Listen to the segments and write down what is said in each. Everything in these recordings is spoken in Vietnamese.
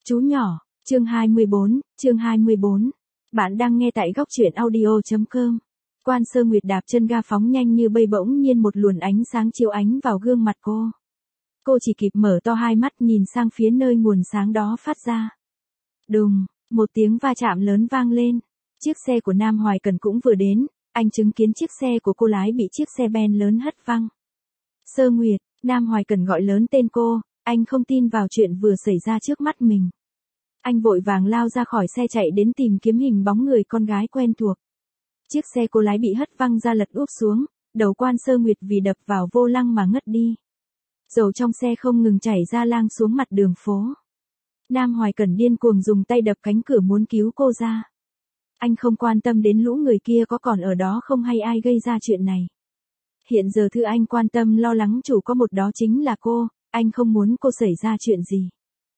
Chú nhỏ, chương 24. Bạn đang nghe tại góc truyện audio.com. Quan Sơ Nguyệt đạp chân ga phóng nhanh như bay, bỗng nhiên một luồng ánh sáng chiếu ánh vào gương mặt cô. Cô chỉ kịp mở to hai mắt nhìn sang phía nơi nguồn sáng đó phát ra. Đùng, một tiếng va chạm lớn vang lên. Chiếc xe của Nam Hoài Cần cũng vừa đến, anh chứng kiến chiếc xe của cô lái bị chiếc xe ben lớn hất văng. Sơ Nguyệt, Nam Hoài Cần gọi lớn tên cô, anh không tin vào chuyện vừa xảy ra trước mắt mình. Anh vội vàng lao ra khỏi xe chạy đến tìm kiếm hình bóng người con gái quen thuộc. Chiếc xe cô lái bị hất văng ra lật úp xuống, đầu Quan Sơ Nguyệt vì đập vào vô lăng mà ngất đi. Dầu trong xe không ngừng chảy ra lang xuống mặt đường phố. Nam Hoài Cần điên cuồng dùng tay đập cánh cửa muốn cứu cô ra. Anh không quan tâm đến lũ người kia có còn ở đó không hay ai gây ra chuyện này. Hiện giờ thứ anh quan tâm lo lắng chủ có một đó chính là cô, anh không muốn cô xảy ra chuyện gì.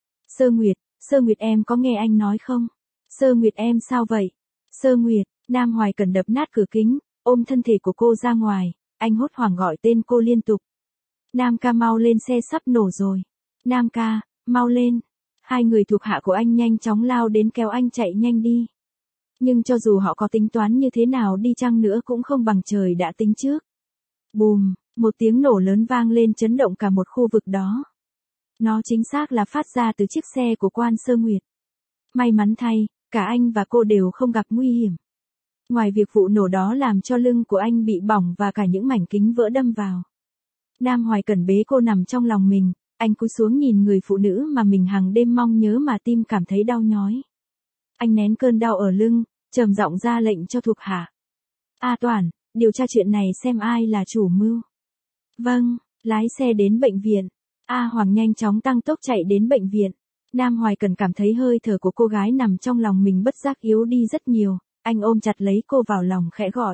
Sơ Nguyệt em có nghe anh nói không? Sơ Nguyệt em sao vậy? Sơ Nguyệt, Nam Hoài Cần đập nát cửa kính, ôm thân thể của cô ra ngoài, anh hốt hoảng gọi tên cô liên tục. Nam ca mau lên, xe sắp nổ rồi. Nam ca, mau lên. Hai người thuộc hạ của anh nhanh chóng lao đến kéo anh chạy nhanh đi. Nhưng cho dù họ có tính toán như thế nào đi chăng nữa cũng không bằng trời đã tính trước. Bùm, một tiếng nổ lớn vang lên chấn động cả một khu vực đó. Nó chính xác là phát ra từ chiếc xe của Quan Sơ Nguyệt. May mắn thay, cả anh và cô đều không gặp nguy hiểm. Ngoài việc vụ nổ đó làm cho lưng của anh bị bỏng và cả những mảnh kính vỡ đâm vào. Nam Hoài Cần bế cô nằm trong lòng mình, anh cúi xuống nhìn người phụ nữ mà mình hàng đêm mong nhớ mà tim cảm thấy đau nhói. Anh nén cơn đau ở lưng, trầm giọng ra lệnh cho thuộc hạ. A Toản, điều tra chuyện này xem ai là chủ mưu. Vâng, lái xe đến bệnh viện. A Hoàng nhanh chóng tăng tốc chạy đến bệnh viện. Nam Hoài Cần cảm thấy hơi thở của cô gái nằm trong lòng mình bất giác yếu đi rất nhiều, anh ôm chặt lấy cô vào lòng khẽ gọi.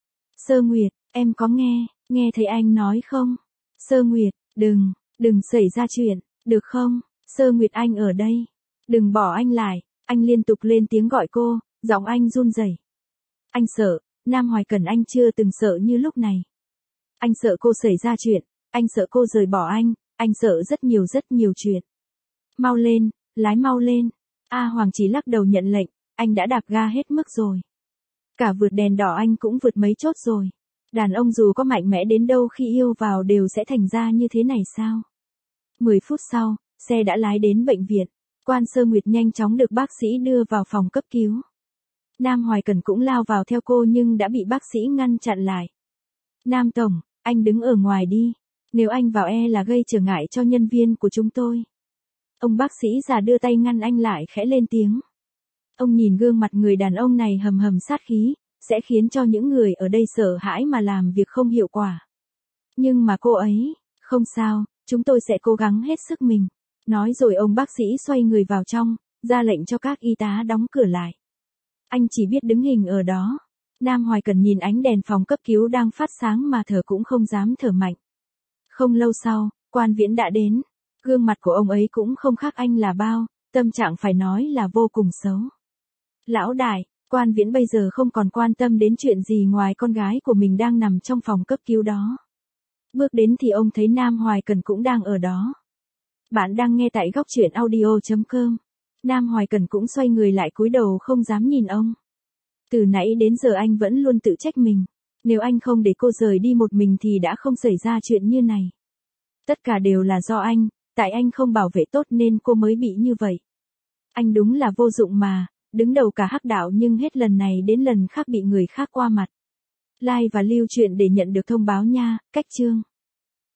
Sơ Nguyệt, em có nghe thấy anh nói không? Sơ Nguyệt, đừng xảy ra chuyện, được không? Sơ Nguyệt anh ở đây. Đừng bỏ anh lại, anh liên tục lên tiếng gọi cô, giọng anh run rẩy. Anh sợ, Nam Hoài Cần anh chưa từng sợ như lúc này. Anh sợ cô xảy ra chuyện, anh sợ cô rời bỏ anh sợ rất nhiều chuyện. Mau lên, lái mau lên. A Hoàng chỉ lắc đầu nhận lệnh, anh đã đạp ga hết mức rồi. Cả vượt đèn đỏ anh cũng vượt mấy chốt rồi. Đàn ông dù có mạnh mẽ đến đâu khi yêu vào đều sẽ thành ra như thế này sao? 10 phút sau, xe đã lái đến bệnh viện. Quan Sơ Nguyệt nhanh chóng được bác sĩ đưa vào phòng cấp cứu. Nam Hoài Cần cũng lao vào theo cô nhưng đã bị bác sĩ ngăn chặn lại. Nam Tổng, anh đứng ở ngoài đi. Nếu anh vào là gây trở ngại cho nhân viên của chúng tôi. Ông bác sĩ già đưa tay ngăn anh lại khẽ lên tiếng. Ông nhìn gương mặt người đàn ông này hầm sát khí, sẽ khiến cho những người ở đây sợ hãi mà làm việc không hiệu quả. Nhưng mà cô ấy, không sao, chúng tôi sẽ cố gắng hết sức mình. Nói rồi ông bác sĩ xoay người vào trong, ra lệnh cho các y tá đóng cửa lại. Anh chỉ biết đứng hình ở đó. Nam Hoài Cần nhìn ánh đèn phòng cấp cứu đang phát sáng mà thở cũng không dám thở mạnh. Không lâu sau, Quan Viễn đã đến. Gương mặt của ông ấy cũng không khác anh là bao, tâm trạng phải nói là vô cùng xấu. Lão đại, Quan Viễn bây giờ không còn quan tâm đến chuyện gì ngoài con gái của mình đang nằm trong phòng cấp cứu đó. Bước đến thì ông thấy Nam Hoài Cần cũng đang ở đó. Bạn đang nghe tại góc truyện audio.com. Nam Hoài Cần cũng xoay người lại cúi đầu không dám nhìn ông. Từ nãy đến giờ anh vẫn luôn tự trách mình. Nếu anh không để cô rời đi một mình thì đã không xảy ra chuyện như này. Tất cả đều là do anh, tại anh không bảo vệ tốt nên cô mới bị như vậy. Anh đúng là vô dụng mà, đứng đầu cả hắc đạo nhưng hết lần này đến lần khác bị người khác qua mặt. Like và lưu truyện để nhận được thông báo nha, cách chương.